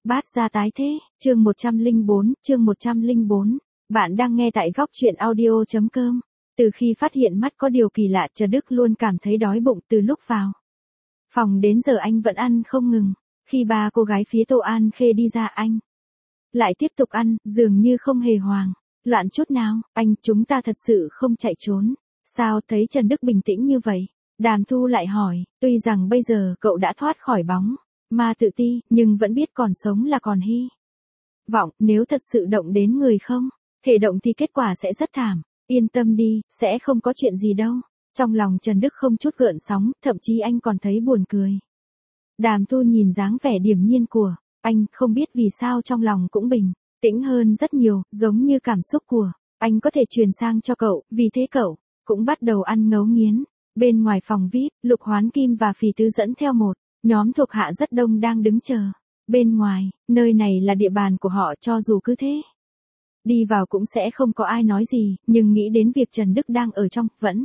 Bát gia tái thế, chương 104. Bạn đang nghe tại góc truyện audio.com. Từ khi phát hiện mắt có điều kỳ lạ, Trần Đức luôn cảm thấy đói bụng từ lúc vào phòng đến giờ anh vẫn ăn không ngừng. Khi ba cô gái phía Tô An Khê đi ra, anh lại tiếp tục ăn, dường như không hề hoảng loạn chút nào. Anh, chúng ta thật sự không chạy trốn sao? Thấy Trần Đức bình tĩnh như vậy, Đàm Thu lại hỏi, tuy rằng bây giờ cậu đã thoát khỏi bóng ma tự ti, nhưng vẫn biết còn sống là còn hy vọng. Nếu thật sự động đến người không thể động thì kết quả sẽ rất thảm. Yên tâm đi, sẽ không có chuyện gì đâu. Trong lòng Trần Đức không chút gợn sóng, thậm chí anh còn thấy buồn cười. Đàm Thu nhìn dáng vẻ điềm nhiên của anh, không biết vì sao trong lòng cũng bình tĩnh hơn rất nhiều, giống như cảm xúc của anh có thể truyền sang cho cậu, vì thế cậu cũng bắt đầu ăn ngấu nghiến. Bên ngoài phòng VIP, Lục Hoán Kim và Phì Tứ dẫn theo một nhóm thuộc hạ rất đông đang đứng chờ bên ngoài. Nơi này là địa bàn của họ, cho dù cứ thế đi vào cũng sẽ không có ai nói gì, nhưng nghĩ đến việc Trần Đức đang ở trong, vẫn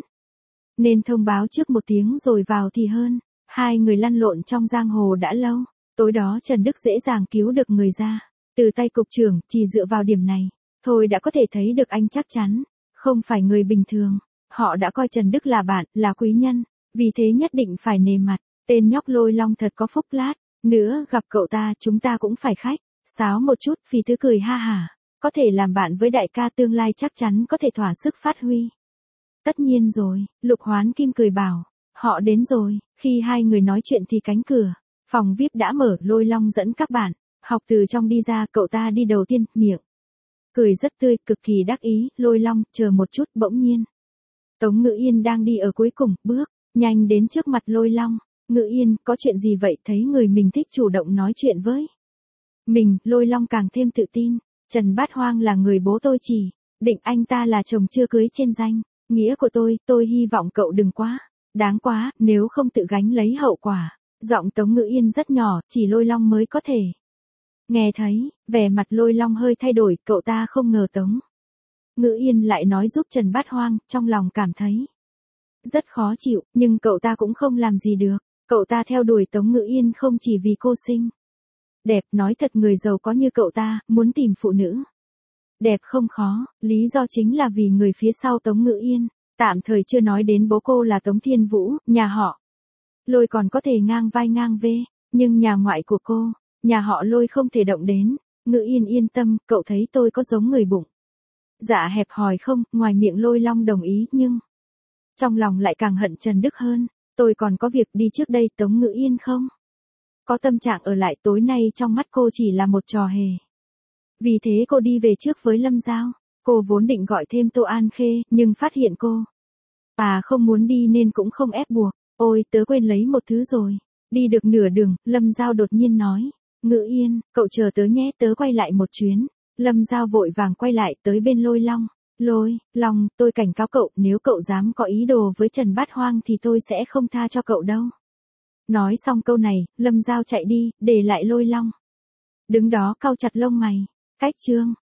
nên thông báo trước một tiếng rồi vào thì hơn. Hai người lăn lộn trong giang hồ đã lâu, tối đó Trần Đức dễ dàng cứu được người ra từ tay cục trưởng, chỉ dựa vào điểm này thôi đã có thể thấy được anh chắc chắn không phải người bình thường. Họ đã coi Trần Đức là bạn, là quý nhân, vì thế nhất định phải nề mặt. Tên nhóc Lôi Long thật có phúc, lát nữa gặp cậu ta chúng ta cũng phải khách sáo một chút. Phì Tứ cười ha hả, có thể làm bạn với đại ca tương lai chắc chắn có thể thỏa sức phát huy. Tất nhiên rồi, Lục Hoán Kim cười bảo, họ đến rồi. Khi hai người nói chuyện thì cánh cửa phòng VIP đã mở, Lôi Long dẫn các bạn học từ trong đi ra. Cậu ta đi đầu tiên, miệng cười rất tươi, cực kỳ đắc ý. Lôi Long, chờ một chút. Bỗng nhiên Tống Ngữ Yên đang đi ở cuối cùng, bước nhanh đến trước mặt Lôi Long. Ngữ Yên, có chuyện gì vậy? Thấy người mình thích chủ động nói chuyện với mình, Lôi Long càng thêm tự tin. Trần Bát Hoang là người bố tôi chỉ định anh ta là chồng chưa cưới trên danh nghĩa của tôi hy vọng cậu đừng quá đáng quá, nếu không tự gánh lấy hậu quả. Giọng Tống Ngữ Yên rất nhỏ, chỉ Lôi Long mới có thể nghe thấy. Vẻ mặt Lôi Long hơi thay đổi, cậu ta không ngờ Tống Ngữ Yên lại nói giúp Trần Bát Hoang, trong lòng cảm thấy rất khó chịu, nhưng cậu ta cũng không làm gì được. Cậu ta theo đuổi Tống Ngữ Yên không chỉ vì cô xinh đẹp, nói thật người giàu có như cậu ta, muốn tìm phụ nữ đẹp không khó, lý do chính là vì người phía sau Tống Ngữ Yên. Tạm thời chưa nói đến bố cô là Tống Thiên Vũ, nhà họ Lôi còn có thể ngang vai ngang vế, nhưng nhà ngoại của cô, nhà họ Lôi không thể động đến. Ngữ Yên yên tâm, cậu thấy tôi có giống người bụng dạ hẹp hòi không? Ngoài miệng Lôi Long đồng ý, nhưng trong lòng lại càng hận Trần Đức hơn. Tôi còn có việc đi trước đây. Tống Ngữ Yên không có tâm trạng ở lại, tối nay trong mắt cô chỉ là một trò hề. Vì thế cô đi về trước với Lâm Giao. Cô vốn định gọi thêm Tô An Khê, nhưng phát hiện cô không muốn đi nên cũng không ép buộc. Ôi, tớ quên lấy một thứ rồi. Đi được nửa đường, Lâm Giao đột nhiên nói, Ngữ Yên, cậu chờ tớ nhé, tớ quay lại một chuyến. Lâm Giao vội vàng quay lại tới bên Lôi Long. Lôi Long, tôi cảnh cáo cậu, nếu cậu dám có ý đồ với Trần Bát Hoang thì tôi sẽ không tha cho cậu đâu. Nói xong câu này, Lâm Giao chạy đi, để lại Lôi Long đứng đó cau chặt lông mày. Cách chương